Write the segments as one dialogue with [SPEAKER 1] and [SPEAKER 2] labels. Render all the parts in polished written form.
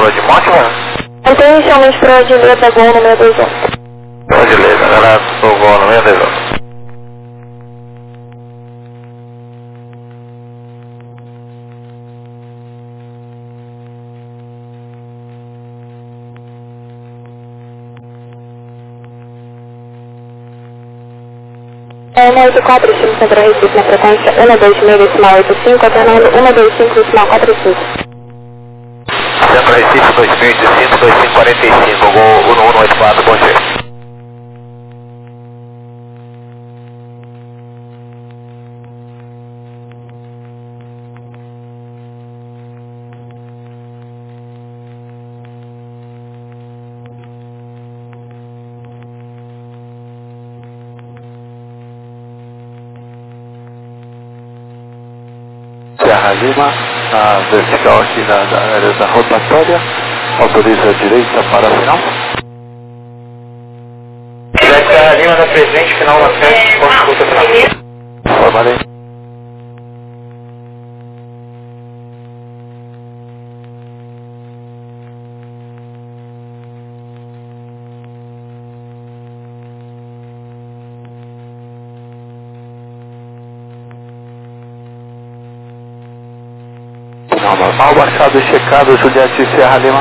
[SPEAKER 1] Lua de Monte, mano?
[SPEAKER 2] Mantém inicialmente para de Leda Gol no 621.
[SPEAKER 1] Beleza, galera, sou o Gol no 621.
[SPEAKER 2] É 184, estamos Centro Recife na frequência 126,85, alternando 125,45.
[SPEAKER 1] Centro Recife 2015, 2545, Gol 1184, bom dia.
[SPEAKER 3] Serra Lima, na vertical aqui da área da rotatória, autoriza a direita para a final.
[SPEAKER 1] Serra Lima da presente, final na frente, consulta final.
[SPEAKER 3] Formarei. Final normal, baixado e checado, Juliette Serra Lima.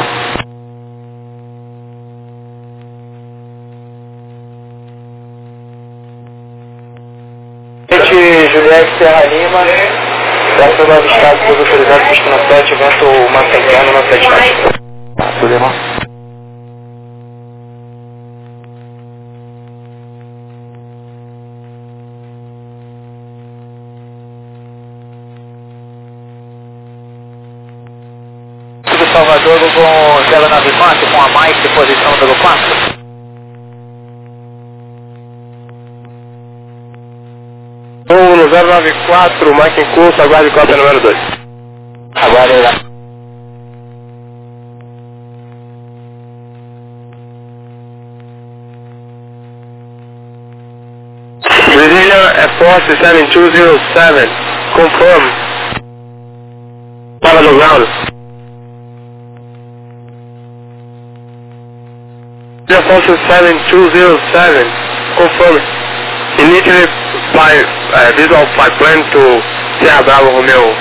[SPEAKER 1] Juliette Serra Lima, próximo novo estado, todos autorizados, pista na 7, vento Mantencano na 7.
[SPEAKER 3] Passo Lima.
[SPEAKER 1] Do Salvador com 094, com a mais de posição do 4. No 094, Mike em curso, aguarde cópia número 2. Aguarde lá. Brazilian Air Force 7207, confirm. Para no ground. Air Force 7207, confirm. Initially fly visual flight plan to Sierra Bravo Romeo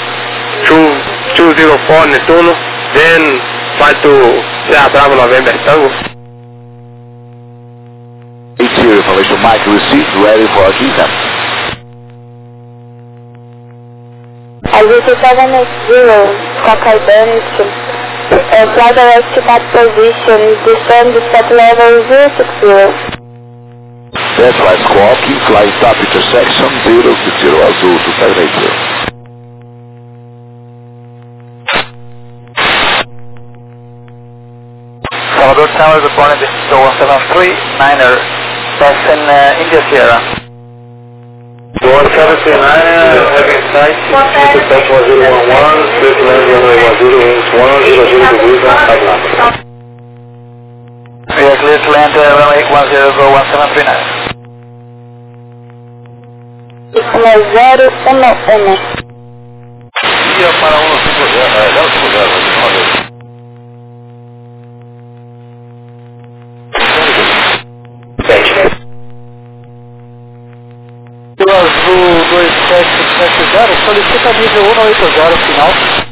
[SPEAKER 1] 204 Netuno, then fly to Sierra Bravo November Tango.
[SPEAKER 3] ATIR information Mike received, ready for descent.
[SPEAKER 2] Altitude 780, Cockeye Bennett, flight direct to that position, descend set level 060.
[SPEAKER 3] That's right, Squawky, flight stop intersection 060 Azul 2780.
[SPEAKER 1] Salvador Tower, good morning, this is 173, Niner, that's in India Sierra. 173, Niner, having sight, dispatch 1011, clear to land runway 10 wings 100 degrees on Atlanta. We are clear to land runway 10 go 1739.
[SPEAKER 2] 1011.
[SPEAKER 3] Ia para 150,
[SPEAKER 1] O Azul 2770, solicita nível 180 final.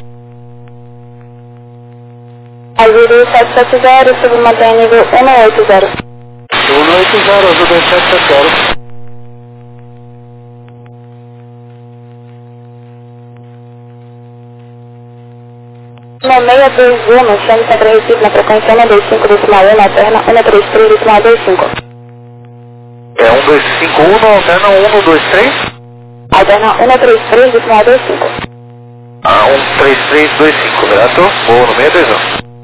[SPEAKER 2] Azul 770, submantém nível 180.
[SPEAKER 1] 180, Azul 2770.
[SPEAKER 2] No 621, chame Centro Recife na frequência 125,1, alterna 133,25.
[SPEAKER 1] É 1251, alterna 123?
[SPEAKER 2] Alterna 133,25.
[SPEAKER 1] 13325, certo? Vou no 621.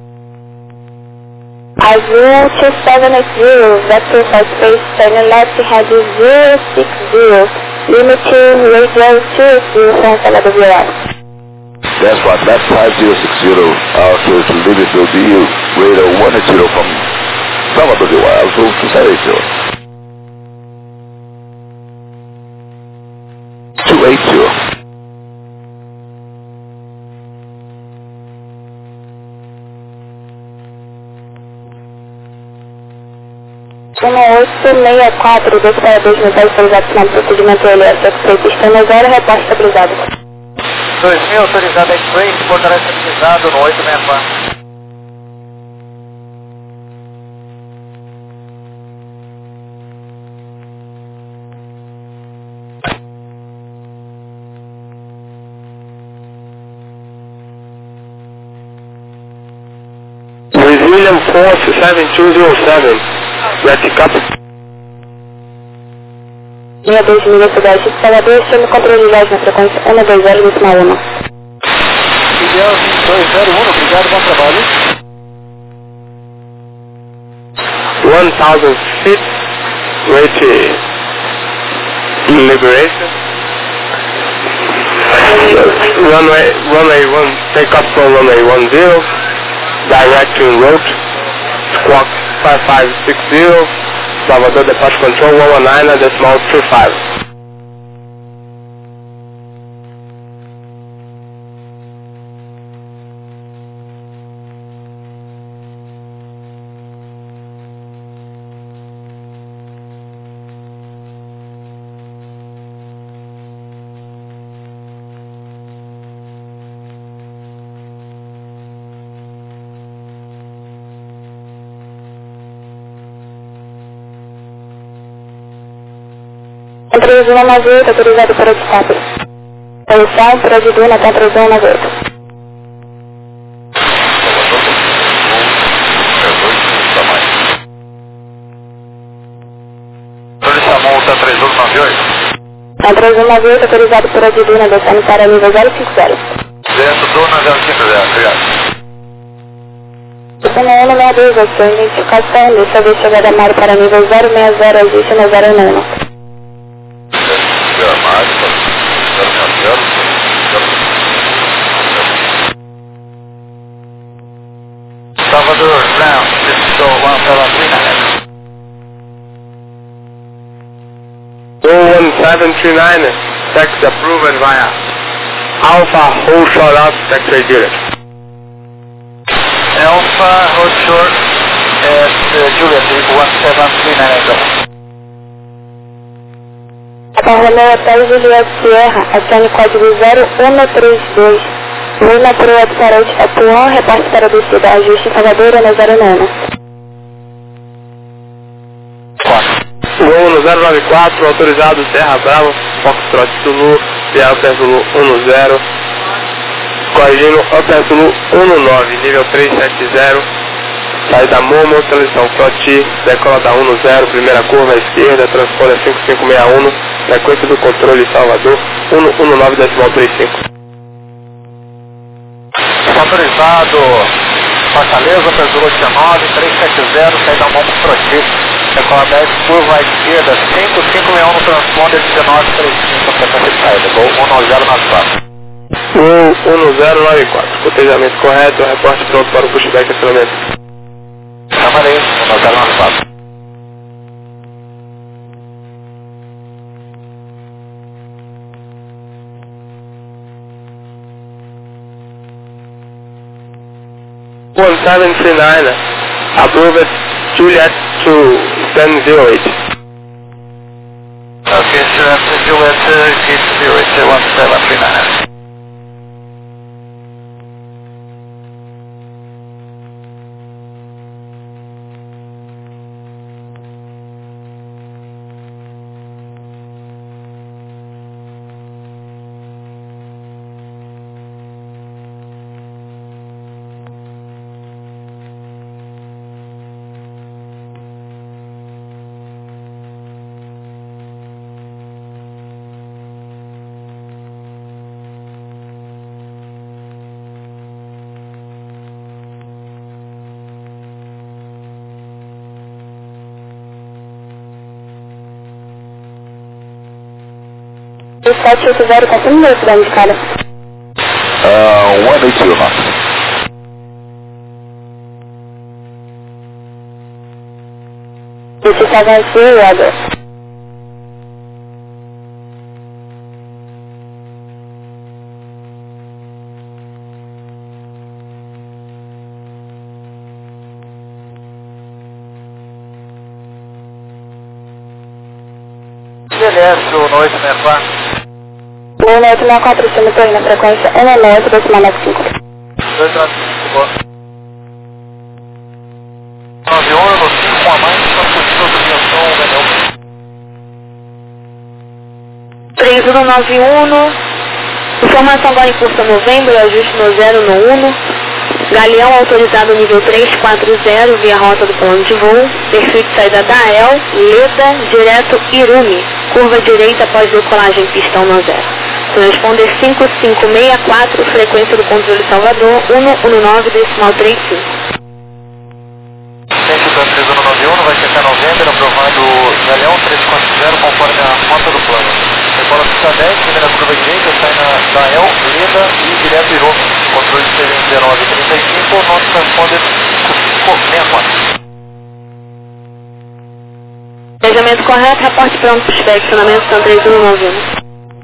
[SPEAKER 2] Azul 270, vector for space, turn left, head 060, limiting radio 20, França La Riviera.
[SPEAKER 3] That's right, left 5060, to Liverpool BU, radar 10 from Salvador de Azul 2780. 280.
[SPEAKER 2] 1864, 2 para 2 mil autorizado final do procedimento elétrico, pistão 0, reposto estabilizado.
[SPEAKER 1] 2000 autorizado X-Ray, portará estabilizado no 864.
[SPEAKER 4] William Force 7207, Reticap.
[SPEAKER 2] Linha 2000, cidade de Salvador, chame controle de voz na frequência 120,1.
[SPEAKER 1] Miguel 201, obrigado, bom trabalho.
[SPEAKER 4] 1000 feet, rate Liberation. Runway 1, take up from runway 10, direction route, squawk 5560, Salvador Departure Control 119.25.
[SPEAKER 2] Controle de 198, autorizado para descape. Posição, para de Duna, controle de 198.
[SPEAKER 1] Multa 3198.
[SPEAKER 2] Controle de 198, autorizado para de Duna, descendo para nível 050.
[SPEAKER 1] Dentro Duna 050, obrigado.
[SPEAKER 2] Posição 162, a sua identificação, deixa ver chegar da Mário para nível 060, existe no 091.
[SPEAKER 1] Salvador, Brown, this is Go
[SPEAKER 4] 1739, text approved via Alpha Whole Short Up, text Juliet.
[SPEAKER 1] Alpha, hold short, at Juliet, 1739.
[SPEAKER 2] Romeo Hotel Juliette Sierra, acione código 0132. Luna para o restaurante Apuã, reparte para a descida, ajuste Salvador na 09.
[SPEAKER 4] Voo no 094, autorizado Serra Bravo, Foxtrot Zulu, Upper Zulu 10, corrigindo Upper Zulu 19, nível 370, saída Momo, seleção Froti, decola da 10, primeira curva à esquerda, transponder 5561, frequência do controle Salvador 119,35.
[SPEAKER 1] Autorizado Fortaleza, Pesulo 19, 370, saída Momo Froti, decola 10, curva à esquerda, 5561 no transponder 1935, frequência de saída, Gol 1094.
[SPEAKER 4] 1094, cotejamento correto, reporte pronto para o pushback acionamento.
[SPEAKER 1] Camarei, 1094.
[SPEAKER 4] One 739, approved Juliet to 1008.
[SPEAKER 1] Okay, sir, after Juliet, repeat 01739.
[SPEAKER 2] O 780, qual foi o número de escala?
[SPEAKER 3] 180 knots.
[SPEAKER 2] Você estava ansioso.
[SPEAKER 1] Juliette, no 864.
[SPEAKER 2] No 864, simultâneo na frequência 198,95.
[SPEAKER 1] 295, boa. 91, no 5 com a mais, só possível subvenção, Daniel.
[SPEAKER 2] 3191, informação agora em curso novembro, ajuste no 0 no 1, Galeão autorizado nível 340 via rota do plano de voo, perfil de saída da AEL, Leda, direto Irumi, curva direita após decolagem pistão no 0. Corresponde 5564, frequência do controle Salvador, 119,35.
[SPEAKER 1] Sempre da 3191, vai checar novembro, aprovado Galeão 340 conforme a rota do plano. Decola pista 10, primeira curva direita, sai da AEL, Leda e direto Irumi. Controle de 1935, nosso transponder 5564.
[SPEAKER 2] Planejamento correto, reporte pronto para inspecionamento, são 3191.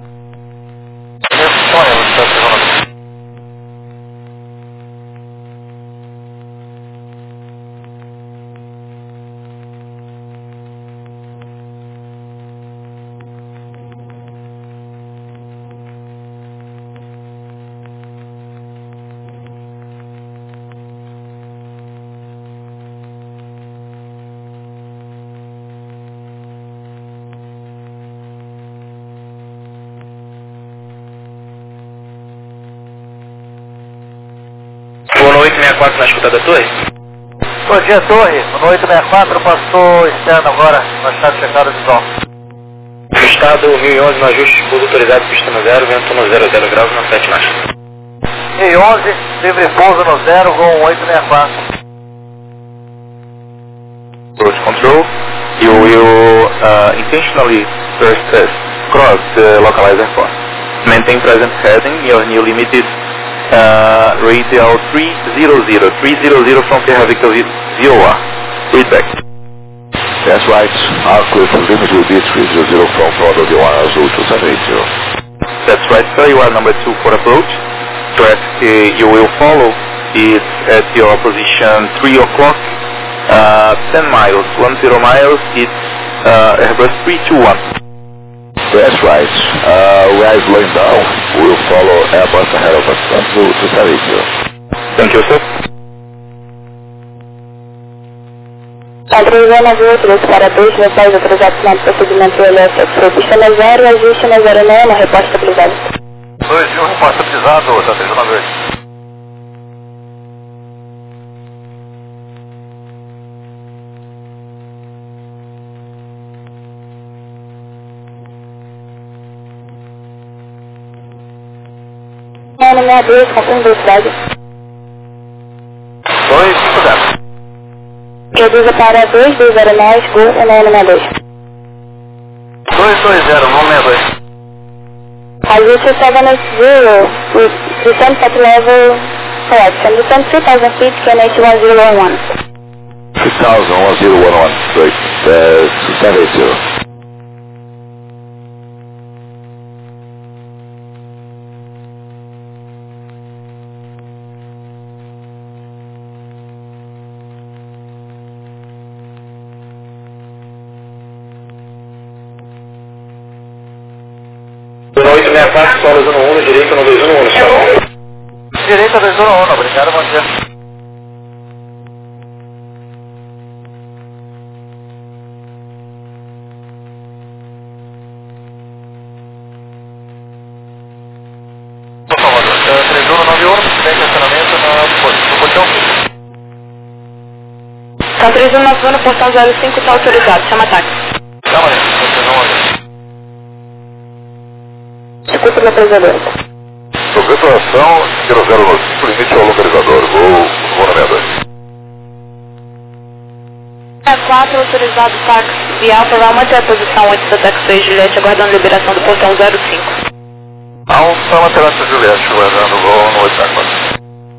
[SPEAKER 4] Boa noite, 64 na escuta da torre.
[SPEAKER 1] Bom dia, torre. No 864, passou externo agora, no estado checado de som.
[SPEAKER 4] Estado 1011 no ajuste, pouso autorizado, pista no 0, vento no 00 graus, na 7 marcha.
[SPEAKER 1] 1011, livre pouso no 0, voo 864.
[SPEAKER 3] Approach control, you will intentionally first cross the localizer course. Maintain present heading, your new limit is radial 300 from Sierra Victor VOR. Feedback.
[SPEAKER 5] That's right. Our cruise limit will be 300 from Florida VOR Azul 2780.
[SPEAKER 3] That's right, sir. You are number 2 for approach. Track you will follow is at your position 3 o'clock, 10 miles, 10 miles, it's Airbus 321.
[SPEAKER 5] That's right. We are slowing down. We will follow Airbus ahead of us until 2780.
[SPEAKER 3] Thank you, sir.
[SPEAKER 2] Padrão 98, para 2, mensais autorizados no procedimento elétrico, pista no 0, ajuste no 09, reposta estabilizado.
[SPEAKER 1] 2-1, reposta estabilizado, tá 392.
[SPEAKER 2] No 62, confirma velocidade.
[SPEAKER 1] 250.
[SPEAKER 2] Reduza para 220 mais, Gol 162.
[SPEAKER 1] 220, vamos 62.
[SPEAKER 2] Ajuste 780, descend at level, correction, descend 3000 feet, KNH 1011.
[SPEAKER 5] 3000, great. 2780.
[SPEAKER 4] No 864, solo 1-1, direita no 211, tá bom?
[SPEAKER 1] Direita 211, obrigado, bom dia. Por favor, 3191, tem estacionamento no portão 5.
[SPEAKER 2] Tá 3191, portão 05, tá autorizado, chama táxi.
[SPEAKER 1] Calma aí, 3111.
[SPEAKER 2] Escuta meu presador.
[SPEAKER 5] Sobretração, 005, limite ao localizador. Vou na 62.
[SPEAKER 2] 4, autorizado táxi de Alfa, vai manter a posição antes da taxi Juliette, aguardando a liberação do portão 05.
[SPEAKER 1] Alfa, Materata Juliette, aguardando o voo no 864.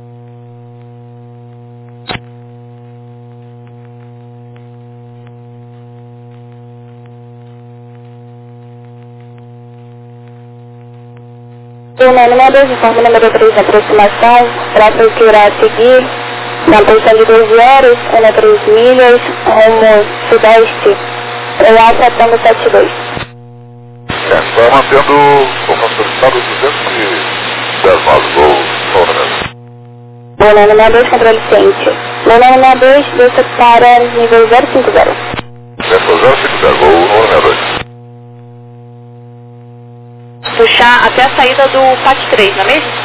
[SPEAKER 2] Turno número 2, informe número 3 de aproximação, trata que irá seguir na posição de 12 horas, 3 milhas, rumo sudeste, o Alfa Tango 72.
[SPEAKER 5] Está mantendo o solicitado 210 nós, vou mesmo.
[SPEAKER 2] Voo 962, controle ciente. Voo 962, desça para nível 050.
[SPEAKER 5] Desça 050, voo 962.
[SPEAKER 2] Puxar até a saída do PAT 3, não é mesmo?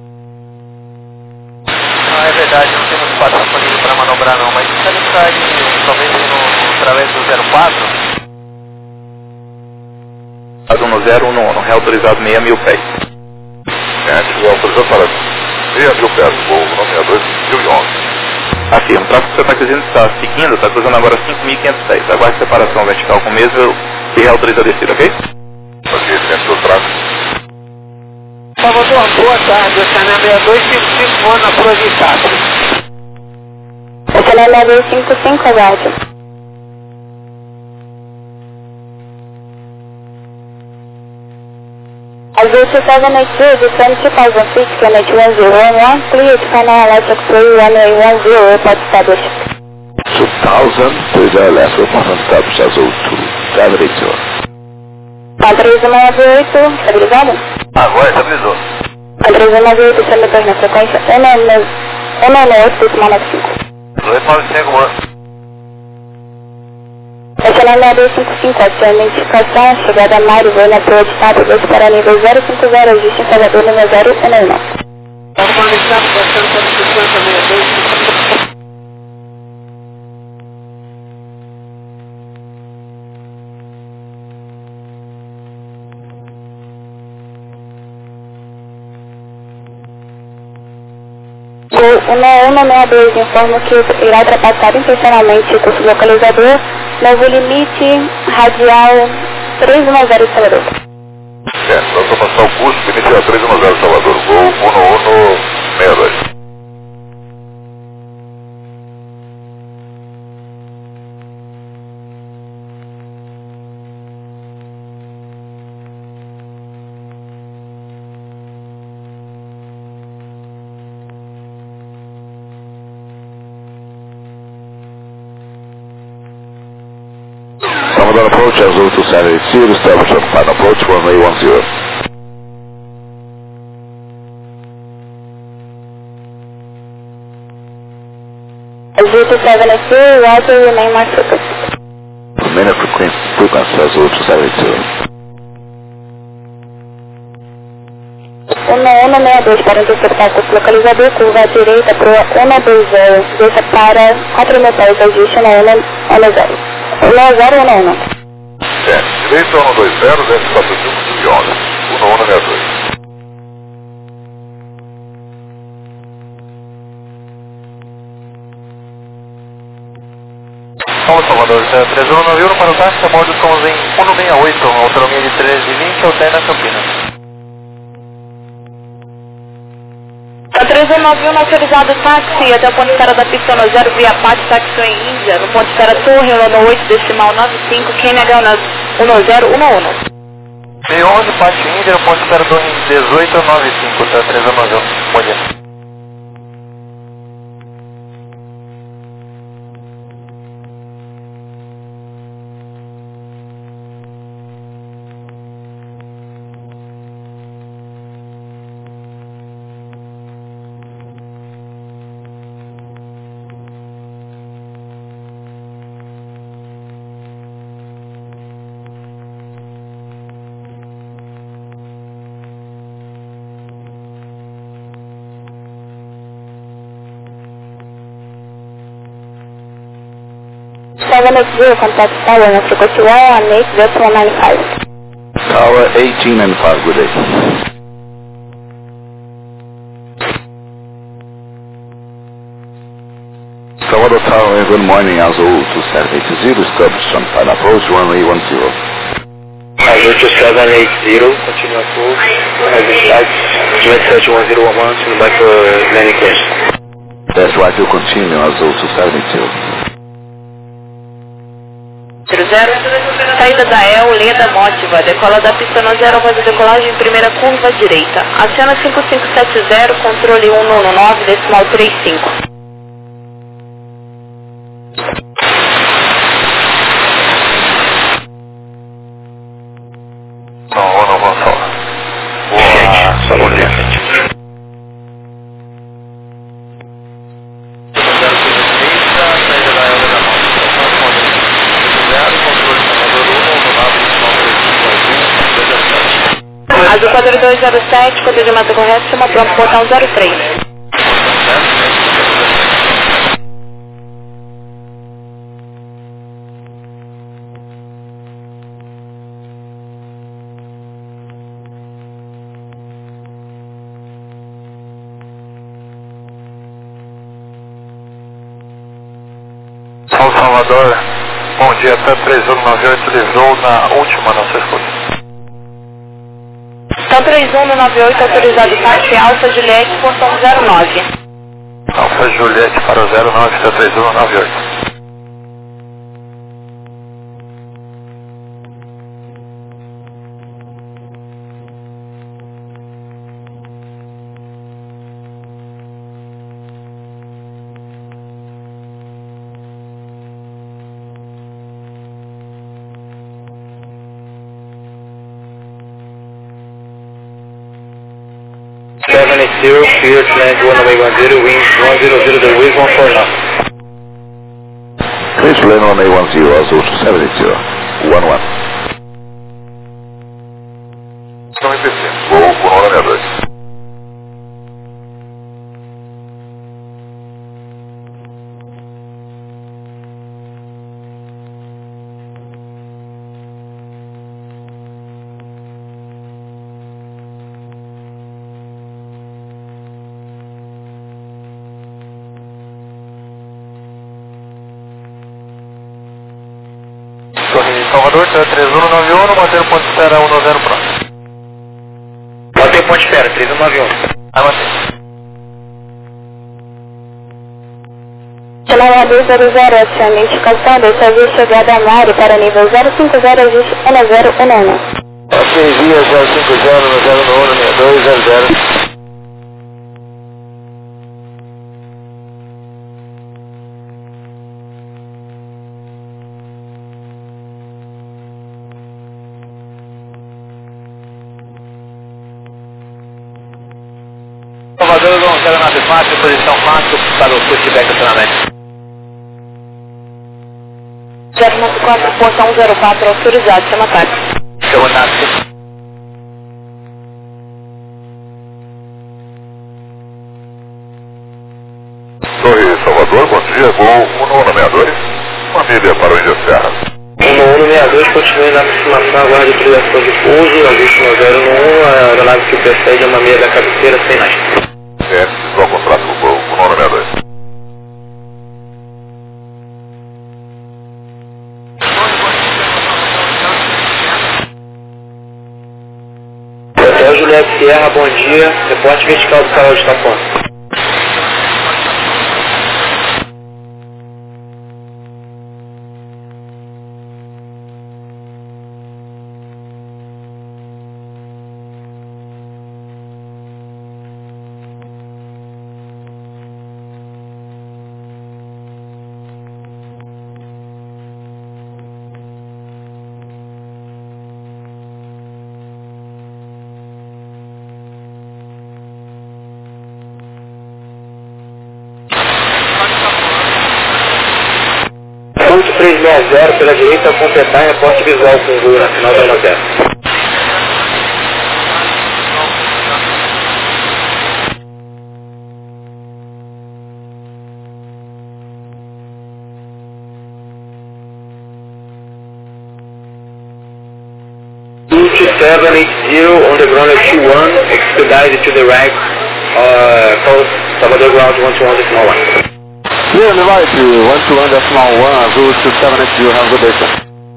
[SPEAKER 3] Não, é verdade, não temos espaço disponível para manobrar não, mas se ele sai talvez através do 04. No 011, reautorizado 6.000 pés.
[SPEAKER 5] Gente, autorizado para 6.000 pés, voo 962, 2011.
[SPEAKER 3] Afirmo, o tráfego que você está dizendo está seguindo, está cruzando agora 5.500 pés. Aguarde separação vertical com o mesmo e reautoriza a descida, ok?
[SPEAKER 5] Ok, dentro do tráfego.
[SPEAKER 1] Salvador, boa tarde. O canal 6255 voando na Provitácia.
[SPEAKER 2] O canal 6255, aguarde. Azul 2082, descendo 2,000 feet, Kennedy 1011, clear to final electric 31810, report established.
[SPEAKER 5] 2000, clear left, report established, Azul 272.
[SPEAKER 2] Tá 3198, estabilizado?
[SPEAKER 3] Agora estabilizou.
[SPEAKER 2] Tá 3198, seletor na frequência 198,95.
[SPEAKER 3] 295, mano.
[SPEAKER 2] Canal 6255, aciona indicação, chegada a Mário, voo na Proa de Estado 2 para nível 050, ajuste em Salvador, número 011.
[SPEAKER 1] Estamos conectados, passando para 5062.
[SPEAKER 2] Voo 1162, informo que irá ultrapassar intencionalmente o curso localizador, novo limite radial 310 de Salvador.
[SPEAKER 5] Nós vamos passar o curso, limite 310 Salvador, voo 1162. Salvador approach, Azul 270, establish on final approach, runway 10.
[SPEAKER 2] Azul 272, water remain my frequency.
[SPEAKER 5] Remain frequency, Azul 272.
[SPEAKER 2] 1162 para interceptar o curso localizador, curva à direita para 120, desça para 4.000 pés, ajuste na 110. 1011.
[SPEAKER 5] Direito 120, desce 4.011, 1162.
[SPEAKER 3] Vamos, Salvador, 3191 para o táxi, a bordo somos em 168, autonomia de 1320, alterna Campinas.
[SPEAKER 2] Tá 3191 autorizado táxi até o ponto de espera da pista no 0 via PAT, táxi em Índia, no ponto de espera Torre, no 8 decimal 95, KNH 1011.
[SPEAKER 3] B11, Pátio Índia, no ponto de espera Torre 1895, tá 3191, bom dia.
[SPEAKER 2] Seven at 0, contact tower na frequency 118.195.
[SPEAKER 5] Tower 1895, good day. Salvador Tower, good morning, Azul 2780, established on final approach, runway 10.
[SPEAKER 1] Azul 2780, continua full. Heavy 271011, sendo back for landing clearance.
[SPEAKER 5] That's right, you continue, Azul 272.
[SPEAKER 2] 00, saída da EL, Leda Mótiva, decola da pista no 0, faz a decolagem em primeira curva direita. Aciona 5570, controle 199, decimal 35.
[SPEAKER 3] Não,
[SPEAKER 2] Azul 4207, código correto, chama pronto, portão 03.
[SPEAKER 1] São Salvador, bom dia, até 3198 livrou na última, não sei se foi.
[SPEAKER 2] Então 3198, autorizado táxi Alfa Juliette, portão 09.
[SPEAKER 1] Alfa Juliette para o 09, até 3198. Zero, clear to land 1810, winds 100, the wind 149.
[SPEAKER 5] Please land 1810, Azul 270, 11.
[SPEAKER 1] Não repetir.
[SPEAKER 5] Vou com hora 62.
[SPEAKER 1] Salvador, 3191, manter ponto de espera 190 pronto. Manter ponto de espera, 3191. Vai manter.
[SPEAKER 2] Generador 00, oficialmente calçado, serviço chegada a Mari para nível 050, ajuste 1011.
[SPEAKER 1] Ok, via 050, 091, 6200. Salvador, vamos na máxima, posição máxima para o pushback acionamento.
[SPEAKER 2] 094, portão 04, autorizado, chama táxi.
[SPEAKER 1] Chama táxi.
[SPEAKER 5] Torre Salvador, bom dia, voo 162, família para o Índia Serra.
[SPEAKER 1] 162, continue na aproximação, aguarde utilização de pouso, ajuste no 091, a aeronave que o precede é uma meia da cabeceira sem nada.
[SPEAKER 5] Só contrato com o voo 162.
[SPEAKER 1] Hotel Juliette Sierra, bom dia, reporte vertical do canal de Tapão. Ponto 360 pela direita, completar reporte visual com voo na final da 10. Route 780 on the ground at 21, expedite to the right, close Salvador ground 121 decimal 1.
[SPEAKER 5] Clear on the right, 121 decimal 1, Azul 2780, have a good day, sir.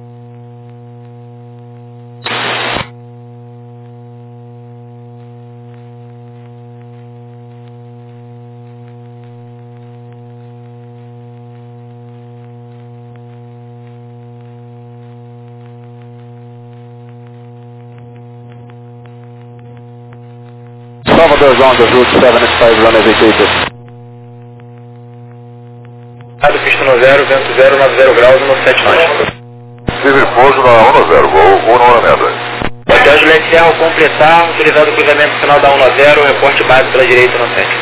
[SPEAKER 5] Salvador ground, Azul 785, run as vacated.
[SPEAKER 1] Pista no 0, vento 0, 90 graus, 17 knots.
[SPEAKER 5] Livre pouso na 10, voo 162.
[SPEAKER 1] Hotel Juliette Sierra, ao completar, utilizado o cruzamento final da 10, reporte base pela direita no 7.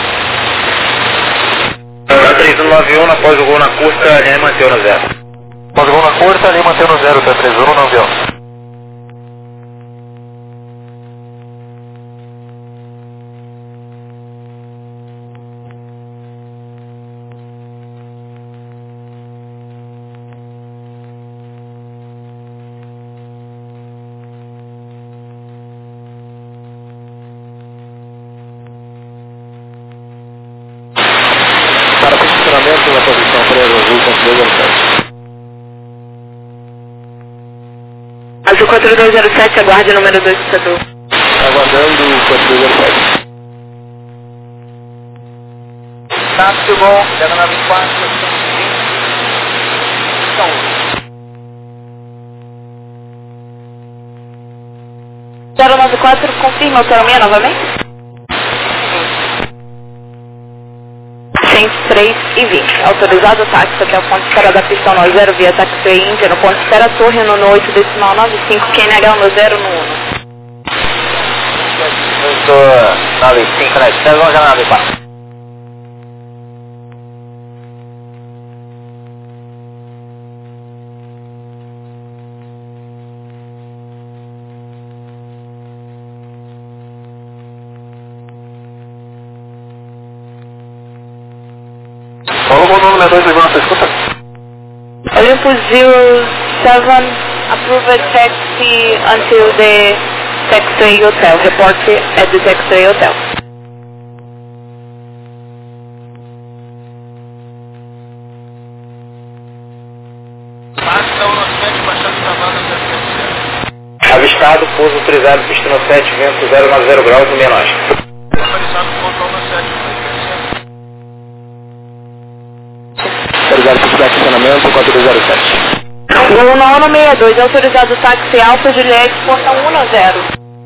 [SPEAKER 1] Na 3191, após o gol na curta, a linha manteve no 0.
[SPEAKER 3] Azul na curta, ali mantendo 0, tá 31 no avião. Para posicionamento na posição 3, Azul 4207.
[SPEAKER 2] Azul 4207, aguarde o número 2 do setor.
[SPEAKER 3] Aguardando o 4207. Táxi bom, diagonal 24, posição
[SPEAKER 2] 094, confirma autonomia novamente? 103 e 20. Autorizado o táxi até o ponto de espera da pista 90 via taxi Índia, no ponto de espera Torre no 8 decimal 95, QNH no 0 no 1.
[SPEAKER 3] 95, né? Espera o janela de 4. Volume número 2, ligou na sua escuta?
[SPEAKER 2] Olympus 07, approved taxi until the taxi hotel. Report at the taxi hotel.
[SPEAKER 3] Avistado, pouso 30, pista no 7, vento 090 graus e menor. Autorizado para estacionamento 4207.
[SPEAKER 2] Gol na 162, autorizado o táxi Alfa Juliette, portão 190.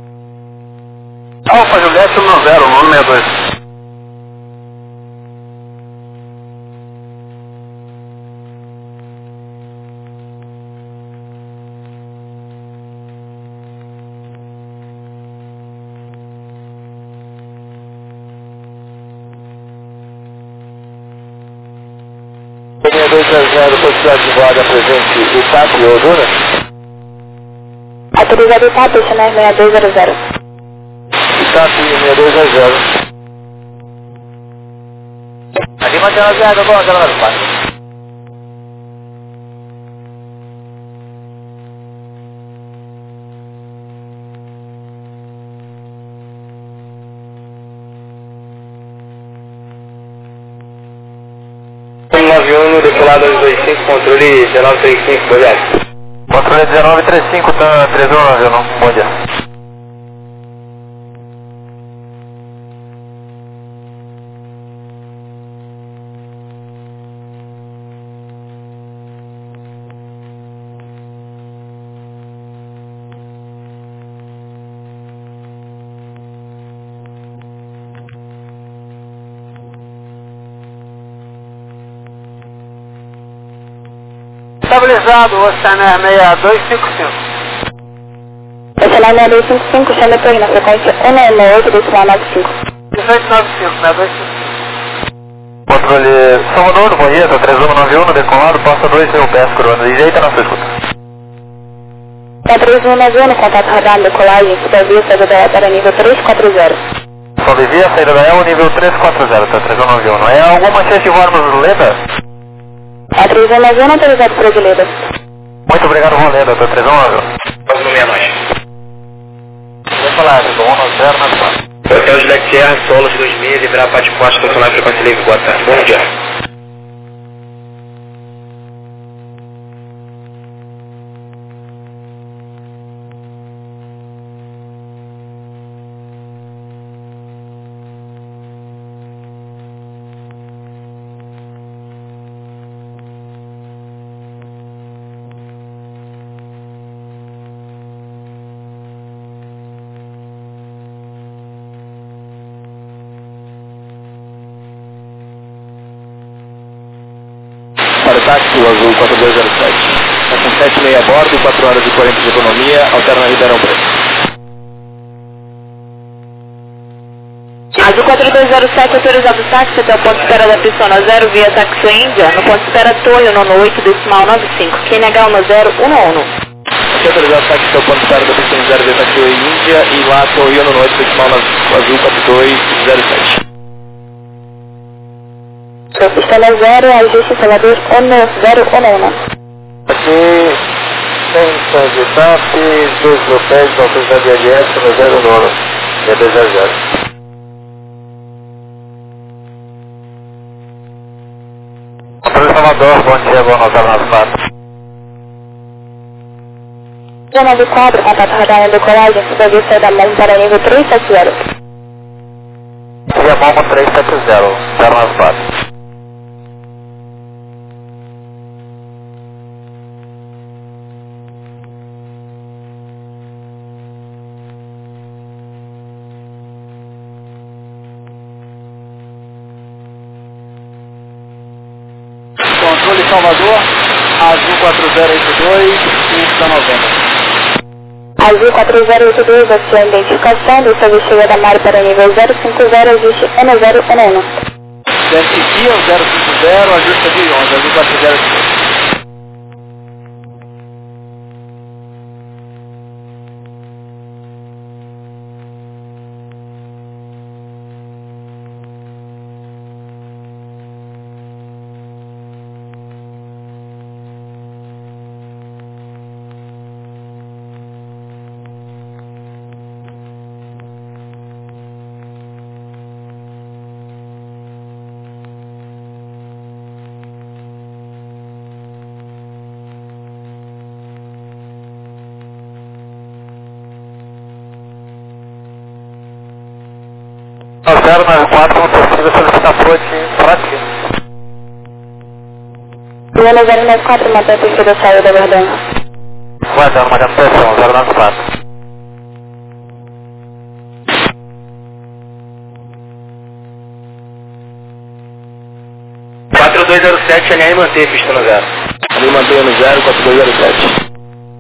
[SPEAKER 3] Alfa Juliette 190, 162. Linha 230, possibilidade de vaga presente Itape e Oduna?
[SPEAKER 2] Autorizado o TAP, Chanel 6200.
[SPEAKER 3] Itape 6200. Ali mantém a viagem, agora ela vai passar. Decolado aos 25, controle 1935, bom dia. Controle 1935, tá 319, não? Bom dia. Estabilizado, Oceaner 6255.
[SPEAKER 2] Oceaner 6255, chama Torre na frequência 198, decimal 95.
[SPEAKER 3] 1895, 625. Controle Salvador, bom dia, tá 3191, decolado, passa 2, seu pé, curvando direita na sua escuta.
[SPEAKER 2] Tá 3191, contato radar, decolagem, supervia, saída da EL para nível 340.
[SPEAKER 3] Supervia, saída da EL, nível 340, tá 3191. É alguma chance de voarmos Leda?
[SPEAKER 2] A 3191 autorizado para Leda.
[SPEAKER 3] Muito obrigado, Roleda, tá 3191. Vamos no meia-noite. Vou falar, bom, 0 na 4. Hotel Juliette Sierra, Solos 2000, liberar parte 4, estacionar frequência livre, boa tarde. Bom dia. Para o táxi, o Azul 4207. Está com 7,5 a bordo, 4 horas e 40 de economia, alterna Ribeirão Preto.
[SPEAKER 2] Azul 4207, autorizado táxi até o ponto de espera da pista 0 via táxi Índia, no ponto de espera Torre, nono 8, decimal 95, QNH 1011.
[SPEAKER 4] Autorizado táxi até o ponto de espera da pista 0 via táxi Índia e lá Torre, nono 8, decimal Azul 4207.
[SPEAKER 2] Pista 0, ajuste Salvador 1011.
[SPEAKER 1] Aqui, centro de TAP, 2 locais, autorizado de ADS no 09, é 200. Autorizado Salvador, bom dia, boa noite, nas 4.
[SPEAKER 2] Zona do quadro, contato radar em decolagem, subir sair da mão para nível 370.
[SPEAKER 1] Via Momo 370, 094.
[SPEAKER 4] Controle Salvador, Azul 4082, pista 90.
[SPEAKER 2] Azul 4082, a sua identificação do seu chega da Mari para nível 050, ajuste 1011.
[SPEAKER 4] DSG 050, ajuste de 11, Azul 4082.
[SPEAKER 1] No 094, uma possível solicitação de fratinho.
[SPEAKER 2] Zona 094, mantém a terceira saída aguardando.
[SPEAKER 1] Guardando uma captação, 094.
[SPEAKER 4] ANR manter pista no 0. Ali mantenha no 0, 4207.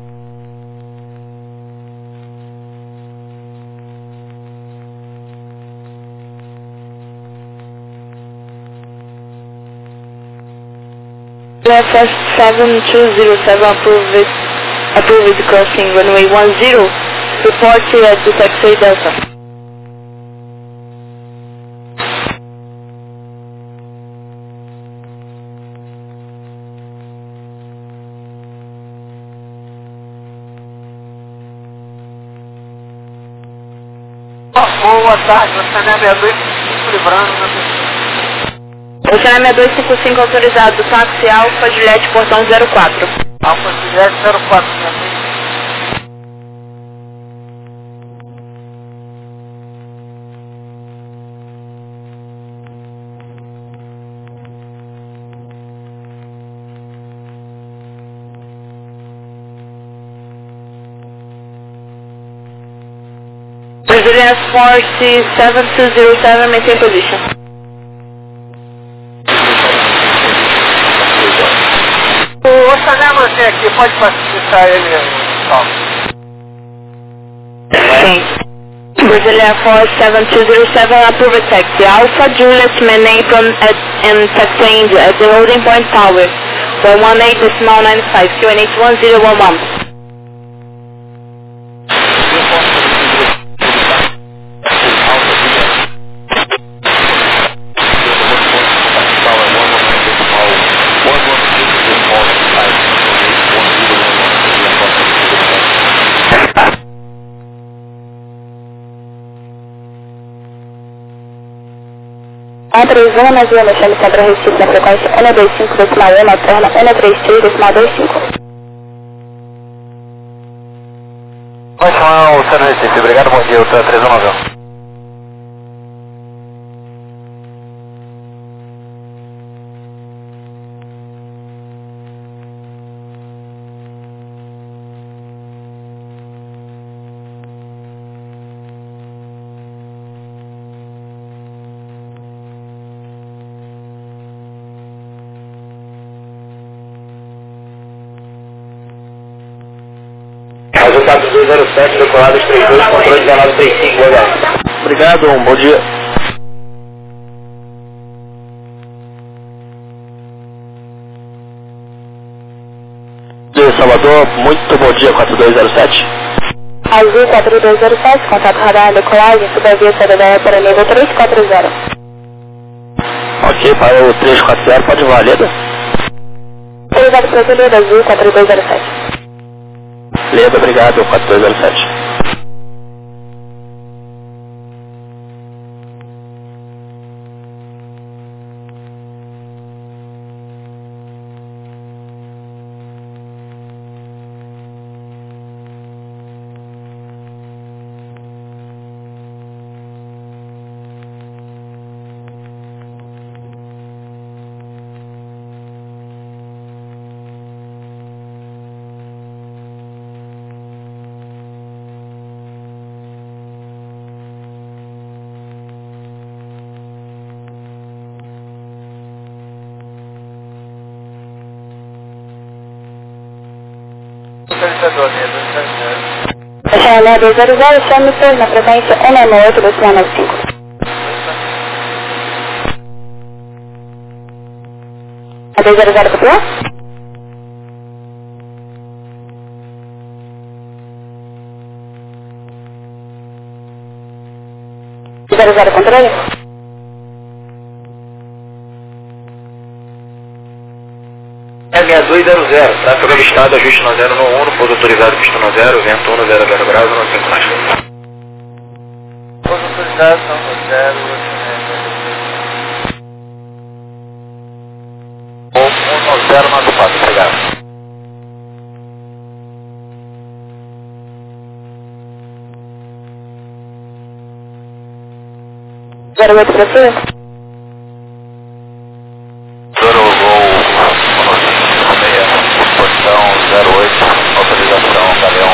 [SPEAKER 2] FS 7207 approved crossing runway 10, report at the taxi Delta.
[SPEAKER 1] Boa tarde, você não é 6255 livrando,
[SPEAKER 2] Oceana 6255 autorizado, táxi Alfa Juliette, portão 04.
[SPEAKER 1] Alfa Juliette 04,
[SPEAKER 2] Brazilian Force 7207, maintain position.
[SPEAKER 1] O Oceana você aqui, pode facilitar ele, Tom?
[SPEAKER 2] Sim. Brazilian Force 7207, approved taxi Alpha Juliet Manet and taxi India at the holding point tower for 18.95, QNH 1011. Três zonas, via mexendo contra Recife na frequência N25.1, alterna N33.25.
[SPEAKER 1] Vai chamar o Oceano Recife, obrigado, bom dia, eu estou 319.
[SPEAKER 4] Azul 4207, decolado 32, controle 1935, obrigado.
[SPEAKER 3] Obrigado, bom dia.
[SPEAKER 1] Salvador, muito bom dia, 4207.
[SPEAKER 2] Azul 4207, contato radar, decolagem, subavia, saída da aérea para nível 340.
[SPEAKER 1] Ok, para o 340, pode voar, Leda?
[SPEAKER 2] Autorizado para Leda, Azul 4207.
[SPEAKER 1] Leda, obrigado, 4207.
[SPEAKER 2] Chama 200, chame-se na frequência 198 do 595. A 200 copiou? 00 controle?
[SPEAKER 3] É 6200, tráfego avistado, ajuste no 0 no 1, pouso autorizado, pista no 0, vento 100 graus, 95 mais. Pouso autorizado, no 0, 1094, obrigado.
[SPEAKER 2] Zero 08 para você?
[SPEAKER 3] Portão 08, autorização, Galeão,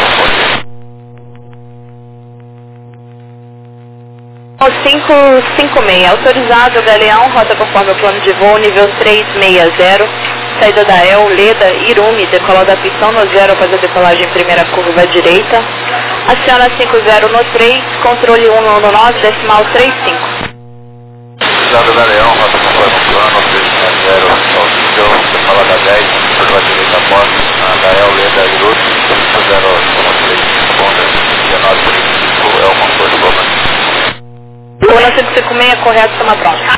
[SPEAKER 2] 556, autorizado, Galeão, rota conforme o plano de voo, nível 360, saída da EL, Leda, Irume, decolar da pistão no 0 após a decolagem primeira curva à direita, aciona 50 no 3, controle 119, decimal 35.
[SPEAKER 3] Autorizado, Galeão, rota conforme o plano, 360, audível, decolar da 10, curva à direita após, HL, Leda, Irume, 5013, Honda, 1935, é o motor do Goma.
[SPEAKER 2] Voo 956, correto, toma pronto.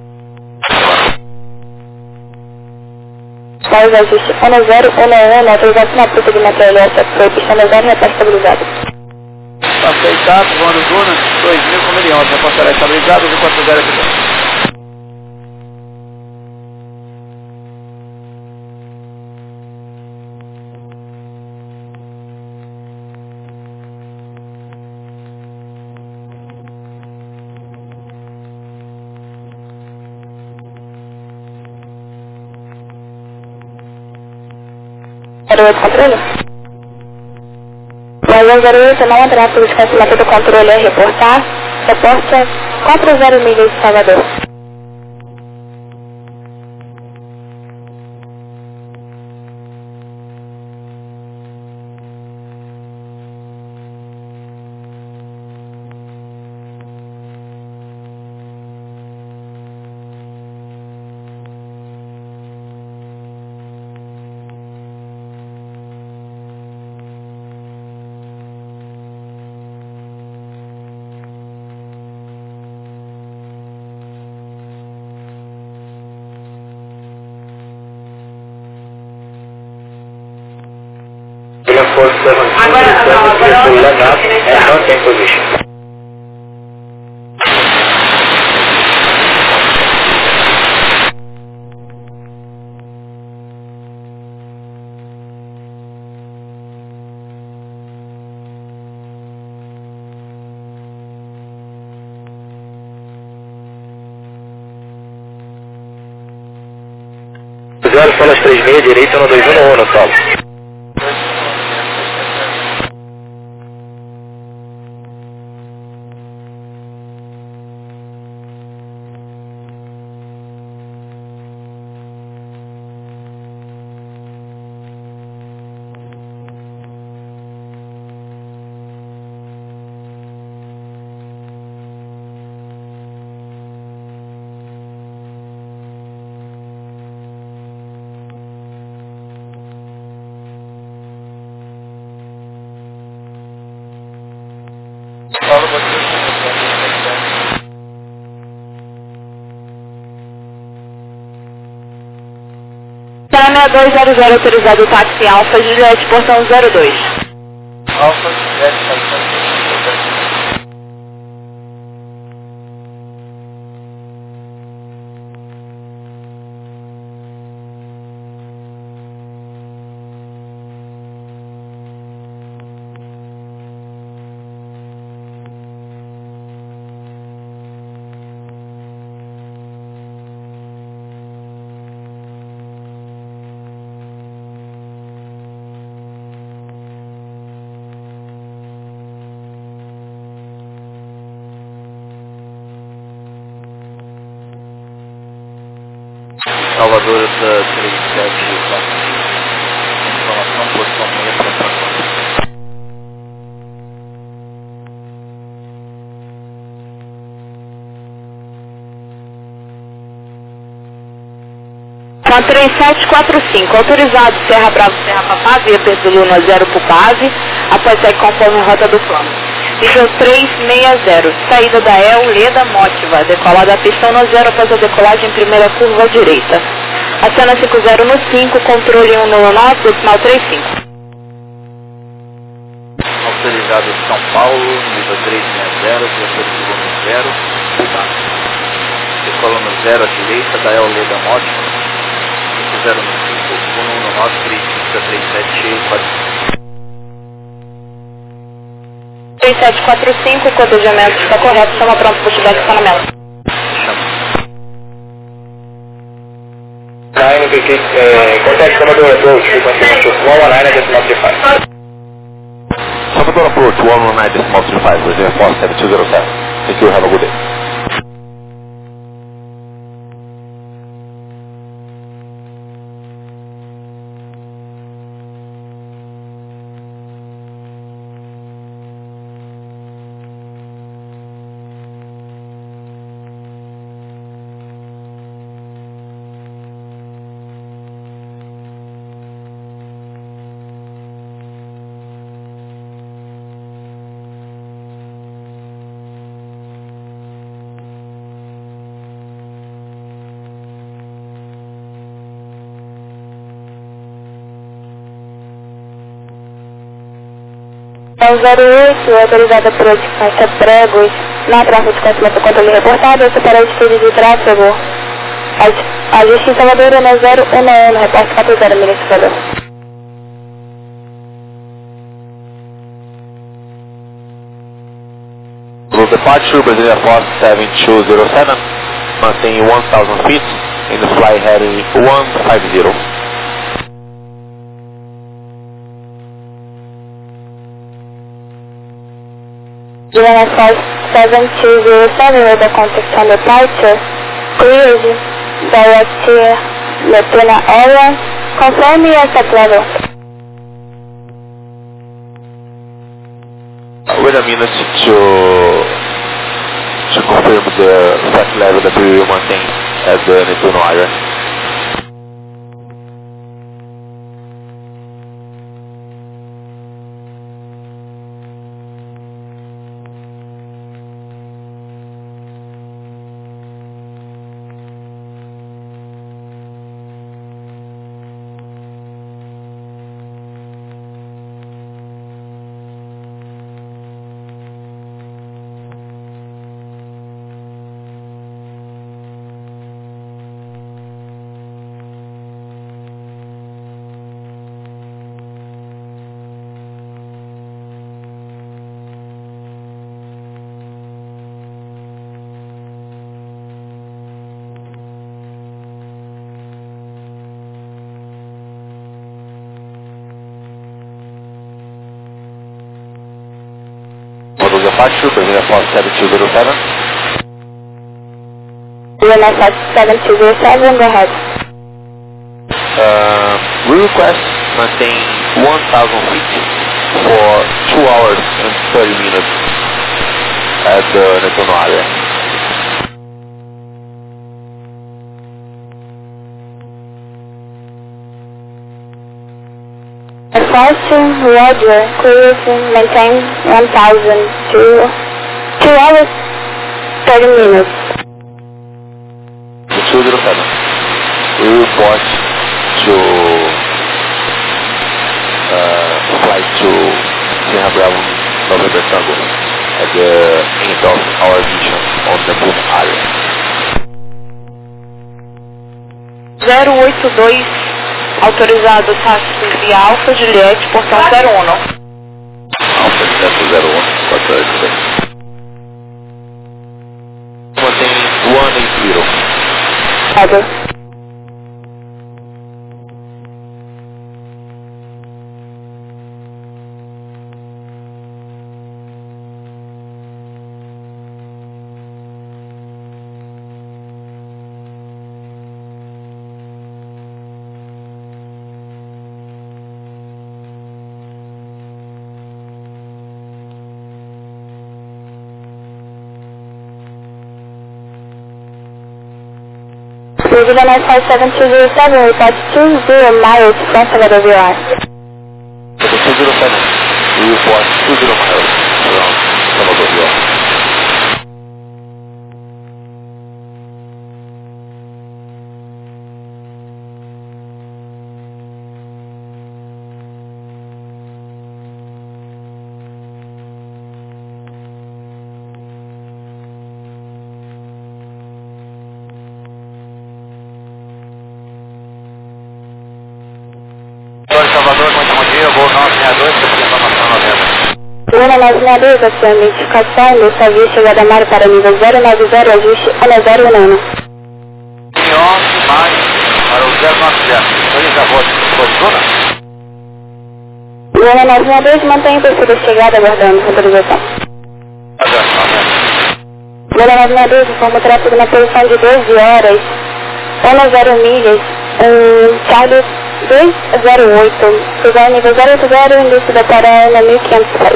[SPEAKER 2] Pausa ajuste 1011, autorização na pista de material foi pista no 0, reparte estabilizado.
[SPEAKER 1] Aceitado, voando Duna, 2000 como ele ontem, passará estabilizado, 240 aqui.
[SPEAKER 2] Zero 08 controle? Mais 08, não haverá por descancelamento do controle a reportar. Reporta 40 milhas de Salvador.
[SPEAKER 3] Não tem position. Zero, solas 36, direita no 211, Saulo.
[SPEAKER 2] 6200 autorizado o táxi Alfa Juliette, portão 02.
[SPEAKER 3] Alfa Juliette, tá. Salvador 3745. Informação, posição 6 para Santana.
[SPEAKER 2] Com a 3745, autorizado Serra Bravo, Serra Papá, via Perduluna 0 por base, após sair conforme a rota do plano. Nível 360, saída da El, Leda, Mótiva, decolar da pista 10 após a decolagem, primeira curva à direita. Acena 50 no 5, controle 199, decimal 35.
[SPEAKER 3] Autorizado São Paulo, nível 360, via Perduluna 0, por base. Decola no 0 à direita, da El, Leda, Mótiva. 0 no 5, 119, 3745.
[SPEAKER 2] 3745, o codejamento está correto, chama pronto para estiver estacionamento.
[SPEAKER 1] Contact Salvador approach, frequency 119.35.
[SPEAKER 5] Salvador approach 119.35, reserve 7207. Thank you, have a good day.
[SPEAKER 2] É o 08, autorizada por distância pregos, na troca de conhecimento do controle reportado, essa para a atitude de tráfego. A Justiça Salvador é 011, repórter 40, ministro Salvador.
[SPEAKER 5] Departure, Brasilia Force 7207, maintain 1000 feet, in the fly heading 150.
[SPEAKER 2] Juliana 7207 with the contact on departure, cleared, direct Latina area, confirm ESF level.
[SPEAKER 5] Wait a minute to confirm the flight level that we will maintain at the Neptuno area. Departure, Brasilia Force 7207.
[SPEAKER 2] Juliana 7207, go ahead.
[SPEAKER 5] We request maintain 1000 feet for 2 hours and 30 minutes at the Neptuno area.
[SPEAKER 2] False, Roger, clear, maintain 1000 to 2 hours, 30 minutes.
[SPEAKER 5] 207. We report to Sierra Bravo, November Tango, at the end of our mission on the boom area.
[SPEAKER 2] 082, autorizado táxi via Alfa Juliette, portão 01.
[SPEAKER 5] Alfa Juliette 01, what's the today? Mantém 180.
[SPEAKER 2] Roger. Brazilian 957-207, report 20 miles from Salvador Vilar.
[SPEAKER 5] 207, we report 20 miles from Salvador Vilar.
[SPEAKER 1] Salvador, muito bom dia, voo 962, para informação 90.
[SPEAKER 2] Luna 962, a sua identificação do serviço chegada a mar para nível 090, ajuste 1019.
[SPEAKER 1] Em 11 mais para o 090, autoriza a voz Luna.
[SPEAKER 2] Luna 962, mantém o perfil de chegada aguardando autorização. Luna 962, informa o tráfego na posição de 12 horas, 10 milhas, Charlie 208, chegar nível 080, início da Paraná 1500 pés.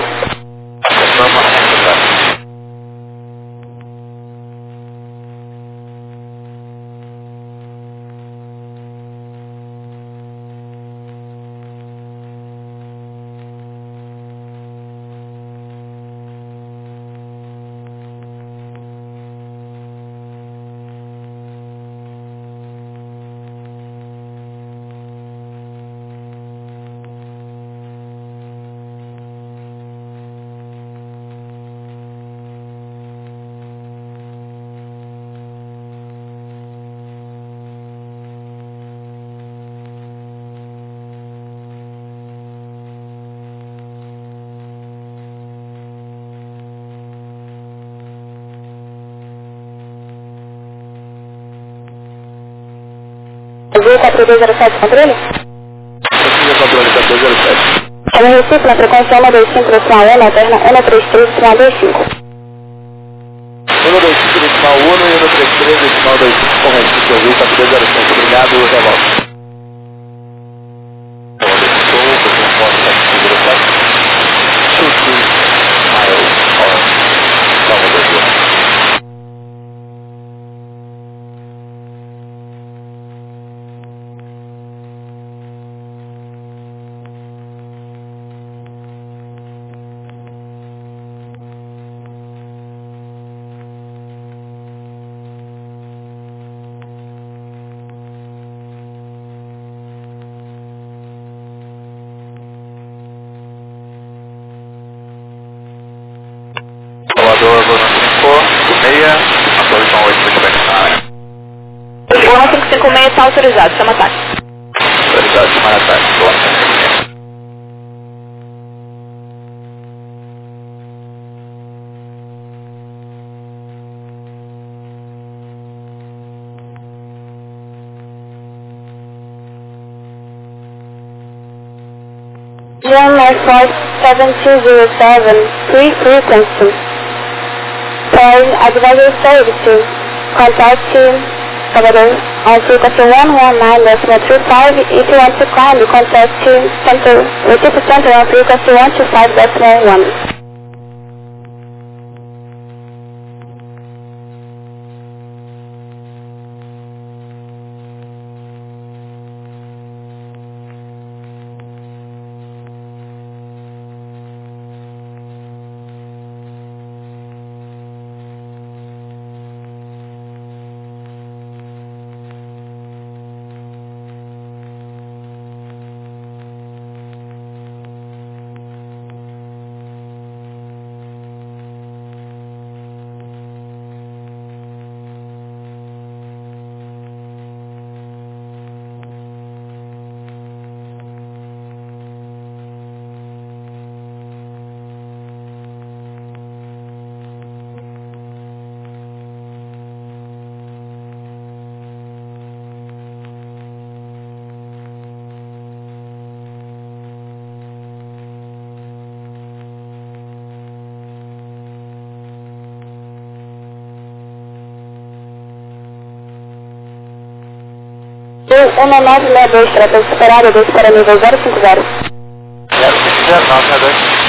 [SPEAKER 2] Azul 4207, controle?
[SPEAKER 5] Controle 4207.
[SPEAKER 2] Como Recife, na frequência 125, decimal 1, alterna 133, decimal 25.
[SPEAKER 5] 125, decimal 1 e 133, decimal 25, correto. Azul 4207, obrigado, revolta.
[SPEAKER 1] Salvador, Luna 556, atualização 857.
[SPEAKER 2] Luna 556 está autorizado, chama táxi.
[SPEAKER 1] Autorizado, chamar a táxi, Luna 556.
[SPEAKER 2] GMS 7207, free frequency. Sorry, advisor service. Contact Salvador on frequency 119.35. If you want to climb, contact center, Recife Center on frequency 125.1. Eu, 1962, trata esperado, 2 para nível 050.
[SPEAKER 3] 050,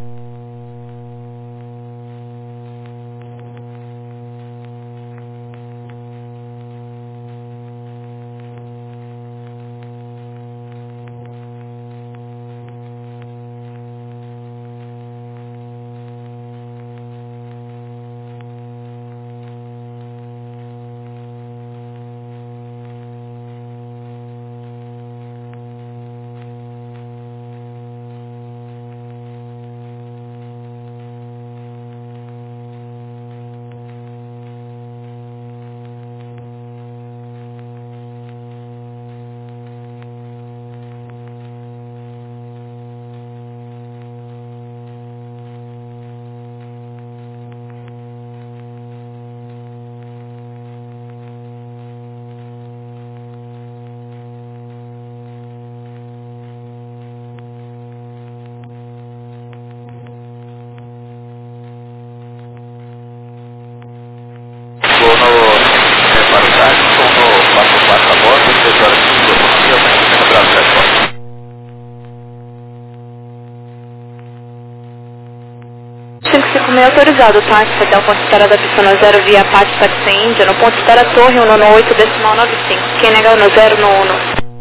[SPEAKER 2] Autorizado, táxi até o ponto de espera da pista 0 via Pátio Taxi Índia, no ponto de espera Torre 198 decimal 95. Quem nega no 0 no 1.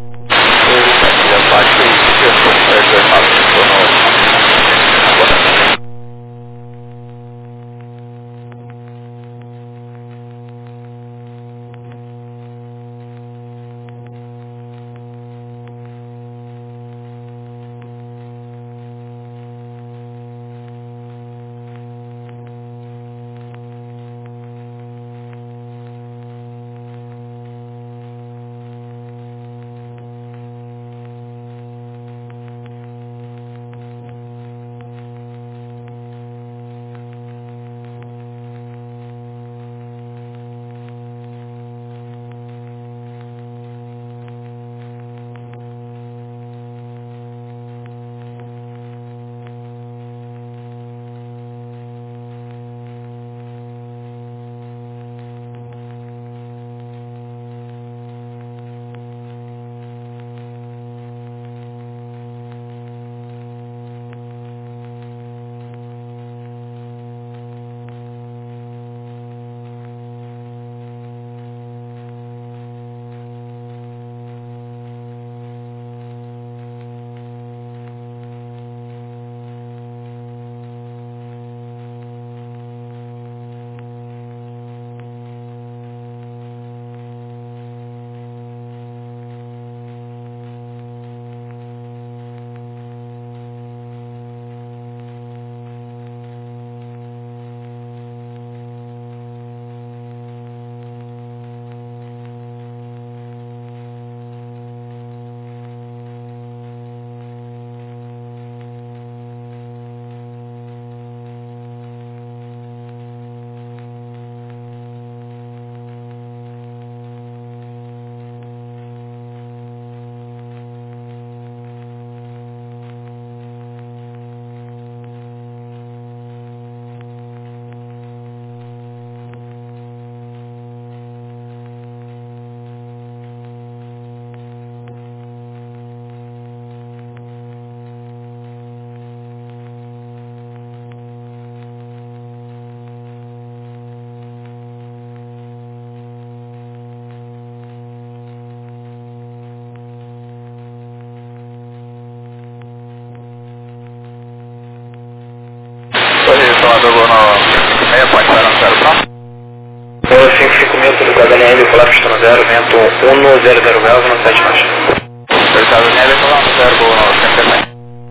[SPEAKER 1] zero, vento 100 Belva, no 7 baixo.
[SPEAKER 3] Cercado neve, falando 0, boa, no 100.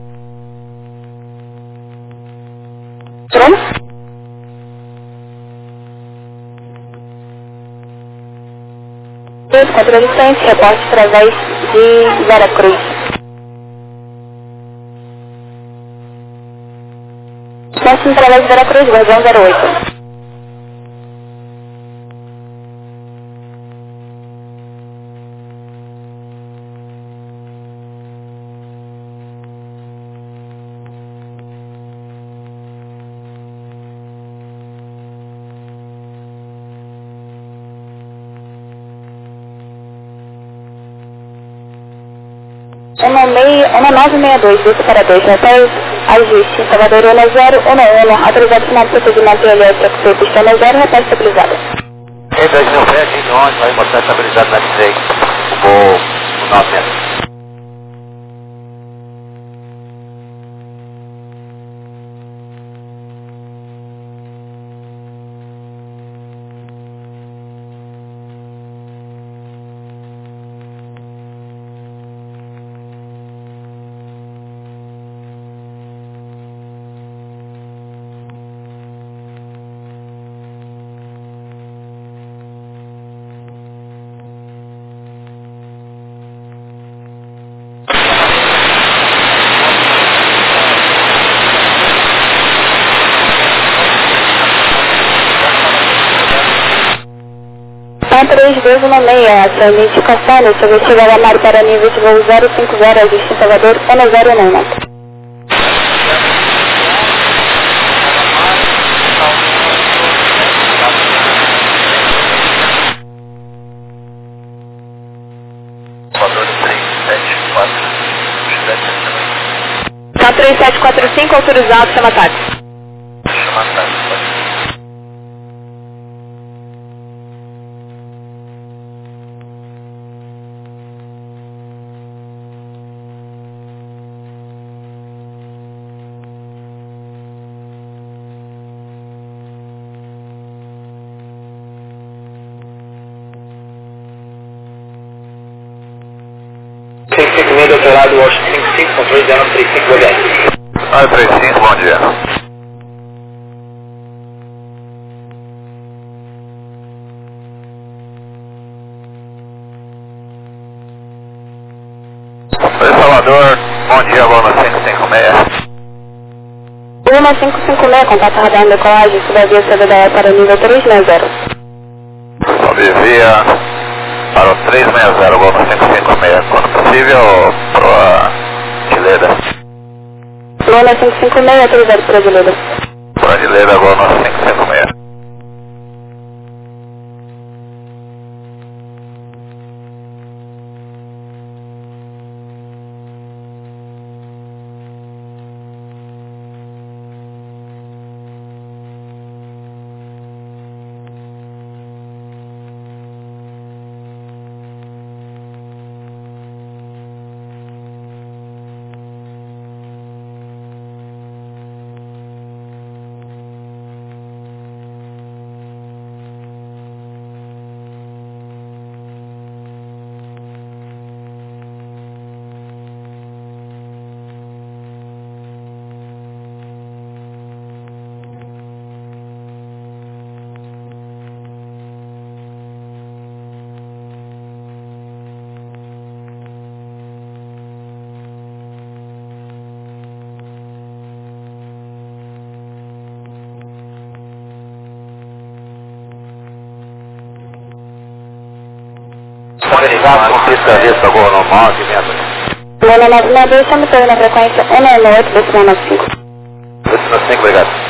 [SPEAKER 2] Pronto? Controle de frente, reporte através de Veracruz. Próximo através de Veracruz, Guardião 08. 1962, desce para 2 hotéis, ajuste, Salvador 1011, autorizado final de procedimento elétrico, pista 10, repete estabilizada.
[SPEAKER 1] Entra de Nilfé, de onde vai mostrar estabilizado na direita, o 9 metros.
[SPEAKER 2] São 3216, atualmente Castanho, seu vestibular Amaro para nível de voo 050, ajuste Salvador 1009. São 3745, autorizado, chama táxi.
[SPEAKER 1] Operado Washington 55, controle 035 BBS.
[SPEAKER 3] 935, bom dia. Oi, Salvador, bom dia, voo no 556.
[SPEAKER 2] Voo no 556, contato radar no decolagem, subavia CDDE para o nível 360.
[SPEAKER 3] Subavia para o 360, voo no 556, quando possível, para a Adileda.
[SPEAKER 2] Voo no 556, autorizado para a Adileda.
[SPEAKER 3] Para a Adileda, voo no 556. Obrigado, com pista vista, voo no 9 metros.
[SPEAKER 2] Voo no 962, chama o na frequência 198, decimal 95.
[SPEAKER 3] Decimal 5, obrigado.